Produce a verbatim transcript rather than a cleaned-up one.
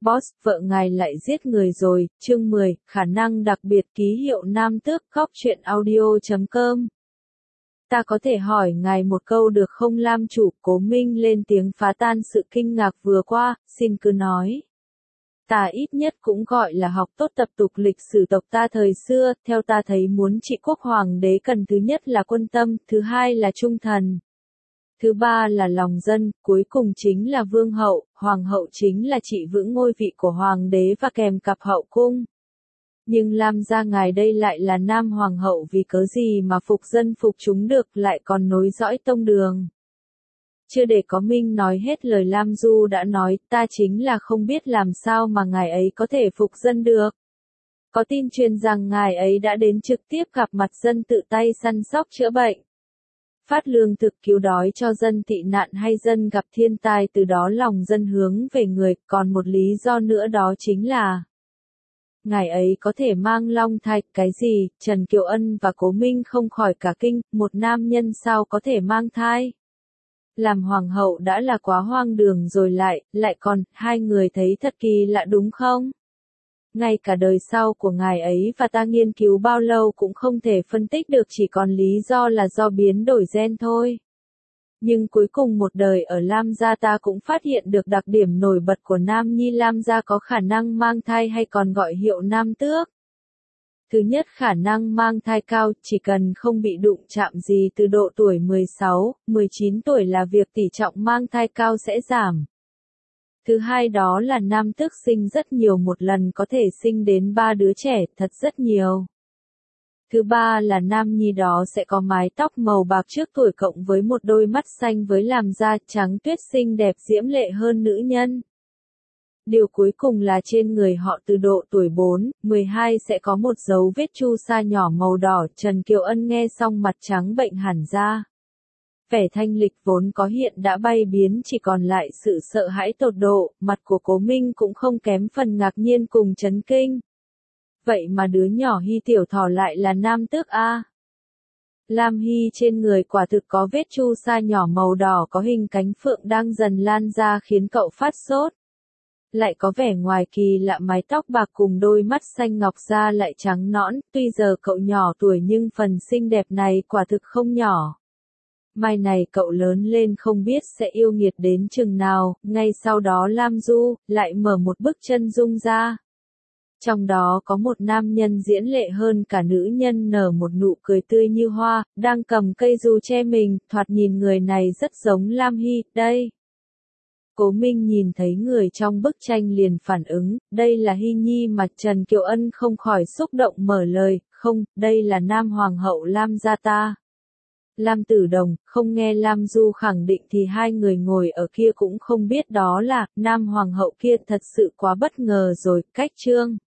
Boss, vợ ngài lại giết người rồi, chương mười, khả năng đặc biệt ký hiệu nam tước, góc truyện audio chấm com. Ta có thể hỏi ngài một câu được không Lam chủ? Cố Minh lên tiếng phá tan sự kinh ngạc vừa qua, xin cứ nói. Ta ít nhất cũng gọi là học tốt tập tục lịch sử tộc ta thời xưa, theo ta thấy muốn trị quốc hoàng đế cần thứ nhất là quân tâm, thứ hai là trung thần. Thứ ba là lòng dân, cuối cùng chính là vương hậu, hoàng hậu chính là trị vững ngôi vị của hoàng đế và kèm cặp hậu cung. Nhưng Lam gia ngài đây lại là nam hoàng hậu vì cớ gì mà phục dân phục chúng được lại còn nối dõi tông đường. Chưa để có Minh nói hết lời Lam Du đã nói, ta chính là không biết làm sao mà ngài ấy có thể phục dân được. Có tin truyền rằng ngài ấy đã đến trực tiếp gặp mặt dân tự tay săn sóc chữa bệnh. Phát lương thực cứu đói cho dân tị nạn hay dân gặp thiên tai, từ đó lòng dân hướng về người, còn một lý do nữa đó chính là ngài ấy có thể mang long thai. Cái gì? Trần Kiều Ân và Cố Minh không khỏi cả kinh, một nam nhân sao có thể mang thai? Làm hoàng hậu đã là quá hoang đường rồi lại, lại còn, hai người thấy thật kỳ lạ đúng không? Ngay cả đời sau của ngài ấy và ta nghiên cứu bao lâu cũng không thể phân tích được, chỉ còn lý do là do biến đổi gen thôi. Nhưng cuối cùng một đời ở Lam gia ta cũng phát hiện được đặc điểm nổi bật của nam nhi Lam gia có khả năng mang thai hay còn gọi hiệu nam tước. Thứ nhất, khả năng mang thai cao, chỉ cần không bị đụng chạm gì từ độ tuổi mười sáu, mười chín tuổi là việc tỷ trọng mang thai cao sẽ giảm. Thứ hai đó là nam tước sinh rất nhiều, một lần có thể sinh đến ba đứa trẻ, thật rất nhiều. Thứ ba là nam nhi đó sẽ có mái tóc màu bạc trước tuổi cộng với một đôi mắt xanh với làn da trắng tuyết xinh đẹp diễm lệ hơn nữ nhân. Điều cuối cùng là trên người họ từ độ tuổi bốn, mười hai sẽ có một dấu vết chu sa nhỏ màu đỏ. Trần Kiều Ân nghe xong mặt trắng bệnh hẳn ra. Vẻ thanh lịch vốn có hiện đã bay biến, chỉ còn lại sự sợ hãi tột độ, mặt của Cố Minh cũng không kém phần ngạc nhiên cùng chấn kinh. Vậy mà đứa nhỏ Hy tiểu thỏ lại là nam tước a? Lam Hy trên người quả thực có vết chu sa nhỏ màu đỏ có hình cánh phượng đang dần lan ra khiến cậu phát sốt. Lại có vẻ ngoài kỳ lạ, mái tóc bạc cùng đôi mắt xanh ngọc da lại trắng nõn, tuy giờ cậu nhỏ tuổi nhưng phần xinh đẹp này quả thực không nhỏ. Mai này cậu lớn lên không biết sẽ yêu nghiệt đến chừng nào. Ngay sau đó Lam Du lại mở một bức chân dung ra. Trong đó có một nam nhân diễn lệ hơn cả nữ nhân, nở một nụ cười tươi như hoa, đang cầm cây dù che mình, thoạt nhìn người này rất giống Lam Hy, đây. Cố Minh nhìn thấy người trong bức tranh liền phản ứng, đây là Hy nhi mà. Trần Kiều Ân không khỏi xúc động mở lời, không, đây là nam hoàng hậu Lam gia ta. Lam Tử Đồng, không nghe Lam Du khẳng định thì hai người ngồi ở kia cũng không biết đó là nam hoàng hậu kia, thật sự quá bất ngờ rồi. Cách chương